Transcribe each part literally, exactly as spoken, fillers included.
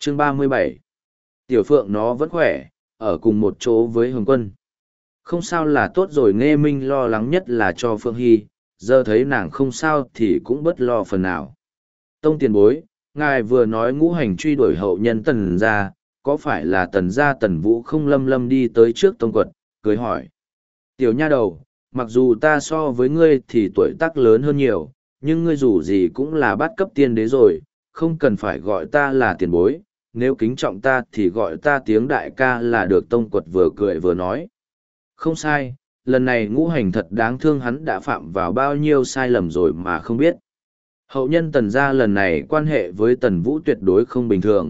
Chương ba mươi bảy. Tiểu Phượng nó vẫn khỏe, ở cùng một chỗ với Hồng Quân. Không sao là tốt rồi, Nghe Minh lo lắng nhất là cho Phượng Hy, giờ thấy nàng không sao thì cũng bớt lo phần nào. Tông tiền bối, ngài vừa nói ngũ hành truy đuổi hậu nhân Tần gia, có phải là Tần gia Tần Vũ không lâm lâm đi tới trước Tông Quật, cười hỏi. Tiểu nha đầu, mặc dù ta so với ngươi thì tuổi tác lớn hơn nhiều, nhưng ngươi dù gì cũng là bát cấp tiên đế rồi, không cần phải gọi ta là tiền bối, nếu kính trọng ta thì gọi ta tiếng đại ca là được. Tông Quật vừa cười vừa nói. Không sai, lần này ngũ hành thật đáng thương, hắn đã phạm vào bao nhiêu sai lầm rồi mà không biết. Hậu nhân Tần gia lần này quan hệ với Tần Vũ tuyệt đối không bình thường.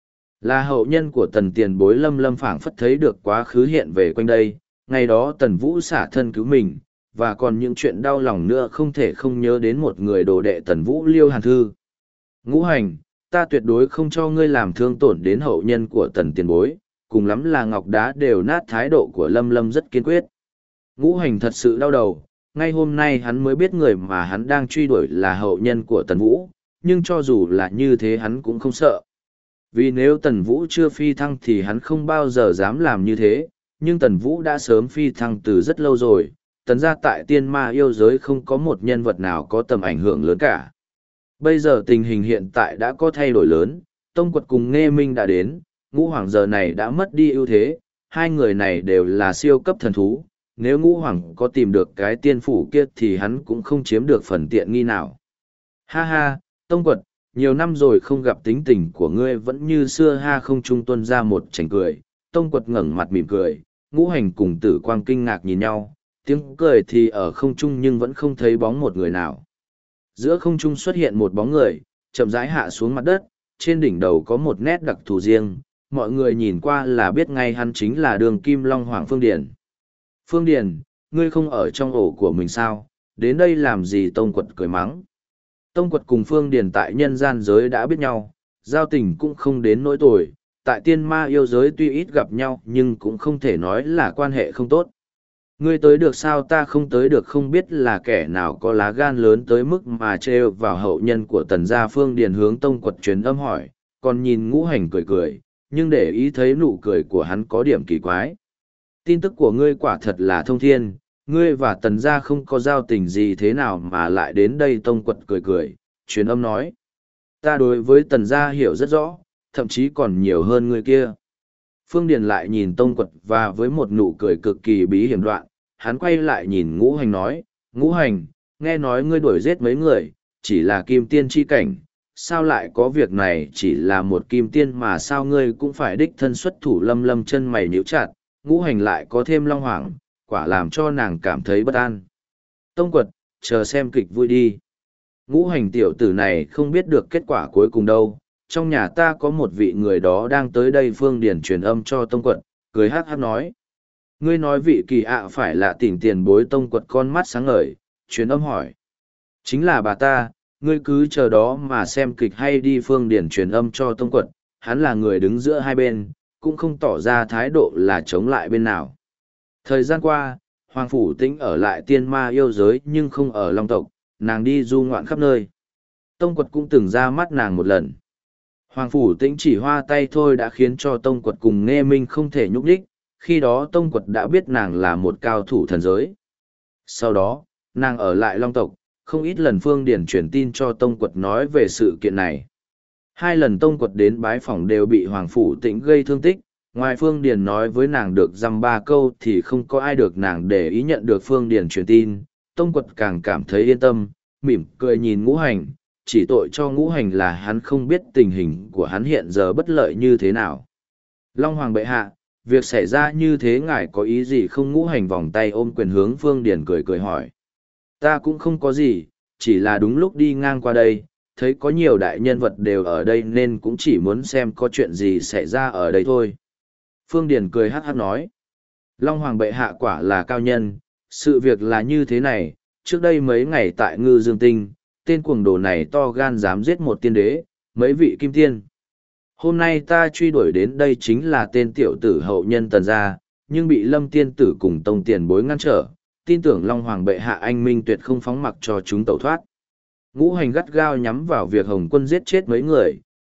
Là hậu nhân của Tần tiền bối, Lâm Lâm phảng phất thấy được quá khứ hiện về quanh đây, ngày đó Tần Vũ xả thân cứu mình, và còn những chuyện đau lòng nữa không thể không nhớ đến một người đồ đệ Tần Vũ, Liêu Hàn Thư. Ngũ hành, ta tuyệt đối không cho ngươi làm thương tổn đến hậu nhân của Tần tiền bối, cùng lắm là ngọc đá đều nát. Thái độ của Lâm Lâm rất kiên quyết. Ngũ hành thật sự đau đầu, ngay hôm nay hắn mới biết người mà hắn đang truy đuổi là hậu nhân của Tần Vũ, nhưng cho dù là như thế hắn cũng không sợ. Vì nếu Tần Vũ chưa phi thăng thì hắn không bao giờ dám làm như thế, nhưng Tần Vũ đã sớm phi thăng từ rất lâu rồi. Tần gia tại tiên ma yêu giới không có một nhân vật nào có tầm ảnh hưởng lớn cả. Bây giờ tình hình hiện tại đã có thay đổi lớn, Tông Quật cùng Nghê Minh đã đến, Ngũ Hoàng giờ này đã mất đi ưu thế, hai người này đều là siêu cấp thần thú, nếu Ngũ Hoàng có tìm được cái tiên phủ kia thì hắn cũng không chiếm được phần tiện nghi nào. Ha ha, Tông Quật, nhiều năm rồi không gặp, tính tình của ngươi vẫn như xưa ha. Không trung tuân ra một trành cười, Tông Quật ngẩng mặt mỉm cười, Ngũ Hành cùng Tử Quang kinh ngạc nhìn nhau, tiếng cười thì ở không trung nhưng vẫn không thấy bóng một người nào. Giữa không trung xuất hiện một bóng người, chậm rãi hạ xuống mặt đất, trên đỉnh đầu có một nét đặc thù riêng, mọi người nhìn qua là biết ngay hắn chính là Đường Kim Long Hoàng Phương Điền. Phương Điền, ngươi không ở trong ổ của mình sao, đến đây làm gì? Tông Quật cười mắng. Tông Quật cùng Phương Điền tại nhân gian giới đã biết nhau, giao tình cũng không đến nỗi tồi, tại tiên ma yêu giới tuy ít gặp nhau nhưng cũng không thể nói là quan hệ không tốt. Ngươi tới được sao? Ta không tới được. Không biết là kẻ nào có lá gan lớn tới mức mà trêu vào hậu nhân của Tần gia. Phương Điền hướng Tông Quật truyền âm hỏi, còn nhìn Ngũ Hành cười cười, nhưng để ý thấy nụ cười của hắn có điểm kỳ quái. Tin tức của ngươi quả thật là thông thiên, ngươi và Tần gia không có giao tình gì thế nào mà lại đến đây? Tông Quật cười cười, truyền âm nói. Ta đối với Tần gia hiểu rất rõ, thậm chí còn nhiều hơn ngươi kia. Phương Điền lại nhìn Tông Quật và với một nụ cười cực kỳ bí hiểm đoạn, hắn quay lại nhìn Ngũ Hành nói, Ngũ Hành, nghe nói ngươi đuổi giết mấy người, chỉ là kim tiên chi cảnh, sao lại có việc này? Chỉ là một kim tiên mà sao ngươi cũng phải đích thân xuất thủ? Lâm Lâm chân mày nhíu chặt, Ngũ Hành lại có thêm Long Hoàng, quả làm cho nàng cảm thấy bất an. Tông Quật, chờ xem kịch vui đi. Ngũ Hành tiểu tử này không biết được kết quả cuối cùng đâu, trong nhà ta có một vị người đó đang tới đây. Phương Điền truyền âm cho Tông Quật, cười hát hát nói. Ngươi nói vị kỳ ạ phải là tỉnh tiền bối? Tông Quật con mắt sáng ngời, truyền âm hỏi. Chính là bà ta, ngươi cứ chờ đó mà xem kịch hay đi. Phương Điền truyền âm cho Tông Quật, hắn là người đứng giữa hai bên, cũng không tỏ ra thái độ là chống lại bên nào. Thời gian qua, Hoàng Phủ Tĩnh ở lại tiên ma yêu giới nhưng không ở Long tộc, nàng đi du ngoạn khắp nơi. Tông Quật cũng từng ra mắt nàng một lần. Hoàng Phủ Tĩnh chỉ hoa tay thôi đã khiến cho Tông Quật cùng Nghê Minh không thể nhúc nhích, khi đó Tông Quật đã biết nàng là một cao thủ thần giới. Sau đó, nàng ở lại Long tộc, không ít lần Phương Điền truyền tin cho Tông Quật nói về sự kiện này. Hai lần Tông Quật đến bái phỏng đều bị Hoàng Phủ Tĩnh gây thương tích, ngoài Phương Điền nói với nàng được dăm ba câu thì không có ai được nàng để ý. Nhận được Phương Điền truyền tin, Tông Quật càng cảm thấy yên tâm, mỉm cười nhìn Ngũ Hành, chỉ tội cho Ngũ Hành là hắn không biết tình hình của hắn hiện giờ bất lợi như thế nào. Long Hoàng bệ hạ, việc xảy ra như thế ngài có ý gì không? Ngũ Hành vòng tay ôm quyền hướng Phương Điền cười cười hỏi. Ta cũng không có gì, chỉ là đúng lúc đi ngang qua đây, thấy có nhiều đại nhân vật đều ở đây nên cũng chỉ muốn xem có chuyện gì xảy ra ở đây thôi. Phương Điền cười hát hát nói. Long Hoàng bệ hạ quả là cao nhân, sự việc là như thế này, trước đây mấy ngày tại Ngư Dương Tinh, tên cuồng đồ này to gan dám giết một tiên đế, mấy vị kim tiên. Hôm nay ta truy đuổi đến đây chính là tên tiểu tử hậu nhân Tần gia, nhưng bị Lâm tiên tử cùng Tông tiền bối ngăn trở, tin tưởng Long Hoàng bệ hạ anh minh tuyệt không phóng mặc cho chúng tẩu thoát. Ngũ Hành gắt gao nhắm vào việc Hồng Quân giết chết mấy người,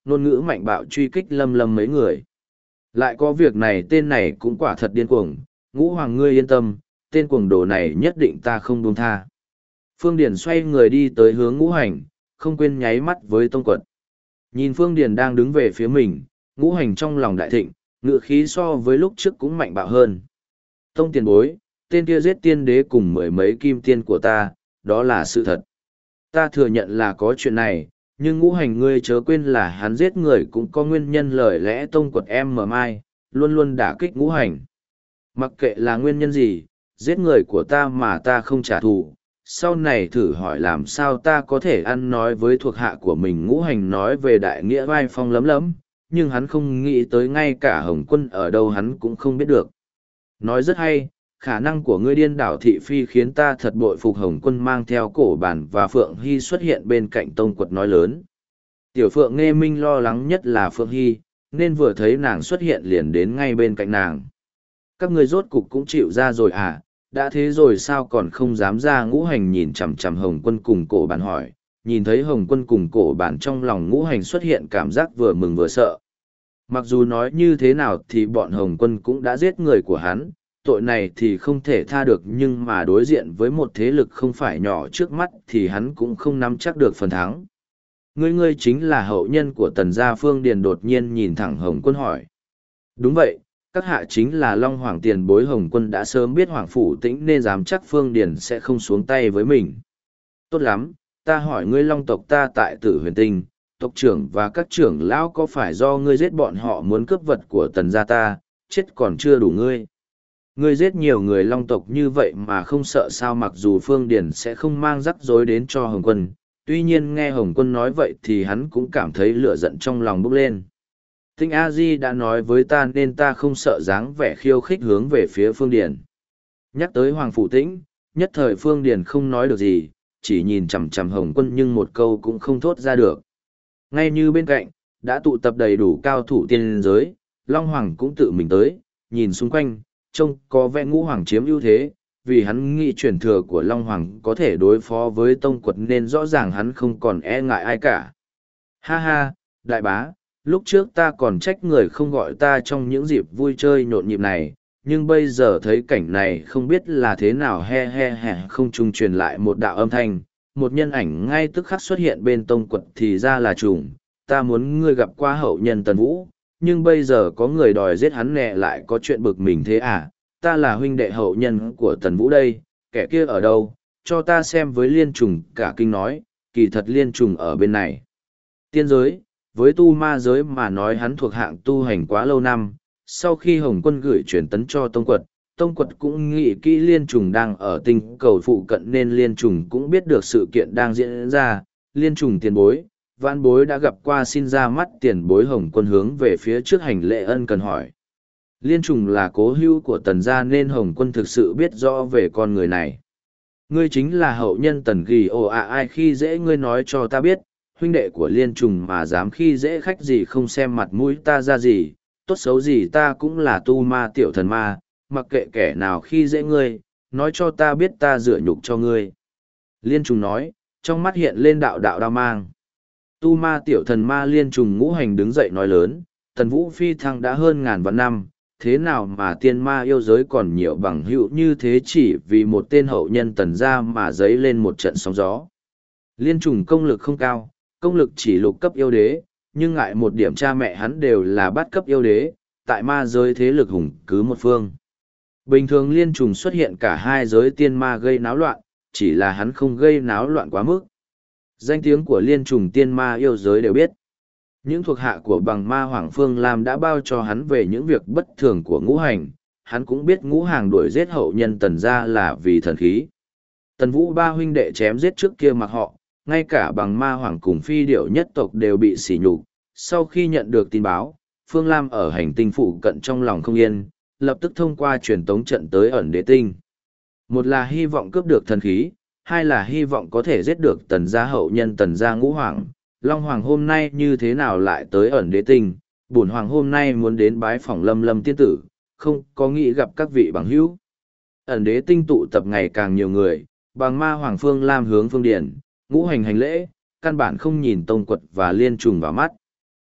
ngôn ngữ mạnh bạo truy kích Lâm Lâm mấy người. Lại có việc này, tên này cũng quả thật điên cuồng, Ngũ Hoàng ngươi yên tâm, tên cuồng đồ này nhất định ta không buông tha. Phương Điền xoay người đi tới hướng Ngũ Hành, không quên nháy mắt với Tông Quật. Nhìn Phương Điền đang đứng về phía mình, Ngũ Hành trong lòng đại thịnh, ngựa khí so với lúc trước cũng mạnh bạo hơn. Tông tiền bối, tên kia giết tiên đế cùng mười mấy kim tiên của ta, đó là sự thật. Ta thừa nhận là có chuyện này, nhưng Ngũ Hành ngươi chớ quên là hắn giết người cũng có nguyên nhân, lời lẽ Tông Quật em mờ mai, luôn luôn đả kích Ngũ Hành. Mặc kệ là nguyên nhân gì, giết người của ta mà ta không trả thù, sau này thử hỏi làm sao ta có thể ăn nói với thuộc hạ của mình. Ngũ Hành nói về đại nghĩa vai phong lấm lấm, nhưng hắn không nghĩ tới ngay cả Hồng Quân ở đâu hắn cũng không biết được. Nói rất hay, khả năng của ngươi điên đảo thị phi khiến ta thật bội phục. Hồng Quân mang theo Cổ Bản và Phượng Hy xuất hiện bên cạnh Tông Quật nói lớn. Tiểu Phượng Nghê Minh lo lắng nhất là Phượng Hy, nên vừa thấy nàng xuất hiện liền đến ngay bên cạnh nàng. Các ngươi rốt cục cũng chịu ra rồi à, đã thế rồi sao còn không dám ra? Ngũ Hành nhìn chằm chằm Hồng Quân cùng Cổ Bản hỏi. Nhìn thấy Hồng Quân cùng Cổ Bản, trong lòng Ngũ Hành xuất hiện cảm giác vừa mừng vừa sợ. Mặc dù nói như thế nào thì bọn Hồng Quân cũng đã giết người của hắn, tội này thì không thể tha được, nhưng mà đối diện với một thế lực không phải nhỏ trước mắt thì hắn cũng không nắm chắc được phần thắng. Ngươi ngươi chính là hậu nhân của Tần gia? Phương Điền đột nhiên nhìn thẳng Hồng Quân hỏi. Đúng vậy, các hạ chính là Long Hoàng tiền bối. Hồng Quân đã sớm biết Hoàng Phủ Tĩnh nên dám chắc Phương Điền sẽ không xuống tay với mình. Tốt lắm, ta hỏi ngươi, Long tộc ta tại Tử Huyền Tinh, tộc trưởng và các trưởng lão có phải do ngươi giết bọn họ muốn cướp vật của Tần gia ta, chết còn chưa đủ ngươi? Ngươi giết nhiều người Long tộc như vậy mà không sợ sao? Mặc dù Phương Điền sẽ không mang rắc rối đến cho Hồng Quân, tuy nhiên nghe Hồng Quân nói vậy thì hắn cũng cảm thấy lửa giận trong lòng bốc lên. Tinh A Di đã nói với ta nên ta không sợ, dáng vẻ khiêu khích hướng về phía Phương Điền. Nhắc tới Hoàng Phủ Tĩnh, nhất thời Phương Điền không nói được gì, chỉ nhìn chằm chằm Hồng Quân nhưng một câu cũng không thốt ra được. Ngay như bên cạnh, đã tụ tập đầy đủ cao thủ tiên giới, Long Hoàng cũng tự mình tới, nhìn xung quanh, trông có vẻ Ngũ Hoàng chiếm ưu thế, vì hắn nghĩ truyền thừa của Long Hoàng có thể đối phó với Tông Quật nên rõ ràng hắn không còn e ngại ai cả. Ha ha, đại bá, lúc trước ta còn trách người không gọi ta trong những dịp vui chơi nhộn nhịp này, nhưng bây giờ thấy cảnh này không biết là thế nào. He he he, không trung truyền lại một đạo âm thanh, một nhân ảnh ngay tức khắc xuất hiện bên Tông Quật. Thì ra là trùng, ta muốn ngươi gặp qua hậu nhân Tần Vũ, nhưng bây giờ có người đòi giết hắn nè, lại có chuyện bực mình thế à? Ta là huynh đệ hậu nhân của Tần Vũ đây, kẻ kia ở đâu, cho ta xem với. Liên Trùng cả kinh nói, kỳ thật Liên Trùng ở bên này. Tiên giới, với tu ma giới mà nói hắn thuộc hạng tu hành quá lâu năm, sau khi Hồng Quân gửi truyền tấn cho Tông Quật, Tông Quật cũng nghĩ kỹ Liên Trùng đang ở tinh cầu phụ cận nên Liên Trùng cũng biết được sự kiện đang diễn ra. Liên Trùng tiền bối, vãn bối đã gặp qua, xin ra mắt. Tiền bối. Hồng Quân hướng về phía trước hành lễ ân cần hỏi. Liên Trùng là cố hữu của Tần gia nên Hồng Quân thực sự biết rõ về con người này. Ngươi chính là hậu nhân Tần Ghi ồ à, ai khi dễ ngươi nói cho ta biết, huynh đệ của Liên Trùng mà dám khi dễ khách gì không xem mặt mũi ta ra gì, tốt xấu gì ta cũng là tu ma tiểu thần ma, mặc kệ kẻ nào khi dễ ngươi, nói cho ta biết ta rửa nhục cho ngươi. Liên Trùng nói, trong mắt hiện lên đạo đạo đao mang. Tu ma tiểu thần ma Liên Trùng. Ngũ Hành đứng dậy nói lớn, Tần Vũ phi thăng đã hơn ngàn vạn năm, thế nào mà tiên ma yêu giới còn nhiều bằng hữu như thế, chỉ vì một tên hậu nhân Tần gia mà dấy lên một trận sóng gió. Liên Trùng công lực không cao, công lực chỉ lục cấp yêu đế, nhưng ngại một điểm cha mẹ hắn đều là bát cấp yêu đế, tại ma giới thế lực hùng cứ một phương. Bình thường Liên Trùng xuất hiện cả hai giới tiên ma gây náo loạn, chỉ là hắn không gây náo loạn quá mức. Danh tiếng của Liên Trùng tiên ma yêu giới đều biết. Những thuộc hạ của bằng ma Hoàng Phương Lam đã bao cho hắn về những việc bất thường của Ngũ Hành, hắn cũng biết Ngũ Hàng đuổi giết hậu nhân Tần gia là vì thần khí. Tần Vũ ba huynh đệ chém giết trước kia mặc họ, ngay cả bằng ma Hoàng cùng phi điểu nhất tộc đều bị sỉ nhục. Sau khi nhận được tin báo, Phương Lam ở hành tinh phụ cận trong lòng không yên, lập tức thông qua truyền tống trận tới ẩn đế tinh. Một là hy vọng cướp được thần khí, hai là hy vọng có thể giết được Tần gia hậu nhân Tần gia Ngũ Hoàng. Long Hoàng hôm nay như thế nào lại tới ẩn đế tinh, bổn Hoàng hôm nay muốn đến bái phỏng Lâm Lâm tiên tử, không có nghĩ gặp các vị bằng hữu. Ẩn đế tinh tụ tập ngày càng nhiều người, bằng ma Hoàng Phương Lam hướng Phương Điền, Ngũ Hành hành lễ, căn bản không nhìn Tông Quật và Liên Trùng vào mắt.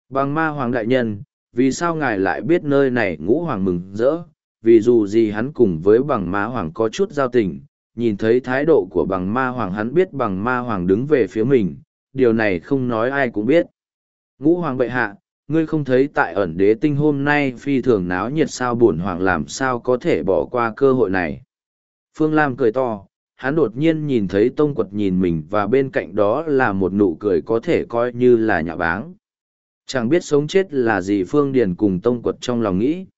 Bằng ma hoàng đại nhân, vì sao ngài lại biết nơi này ngũ hoàng mừng rỡ, vì dù gì hắn cùng với bằng ma hoàng có chút giao tình, nhìn thấy thái độ của bằng ma hoàng hắn biết bằng ma hoàng đứng về phía mình, điều này không nói ai cũng biết. Ngũ hoàng bệ hạ, ngươi không thấy tại ẩn đế tinh hôm nay phi thường náo nhiệt sao bổn hoàng làm sao có thể bỏ qua cơ hội này. Phương Lam cười to, hắn đột nhiên nhìn thấy Tông Quật nhìn mình và bên cạnh đó là một nụ cười có thể coi như là nhạo báng. Chẳng biết sống chết là gì Phương Điền cùng Tông Quật trong lòng nghĩ.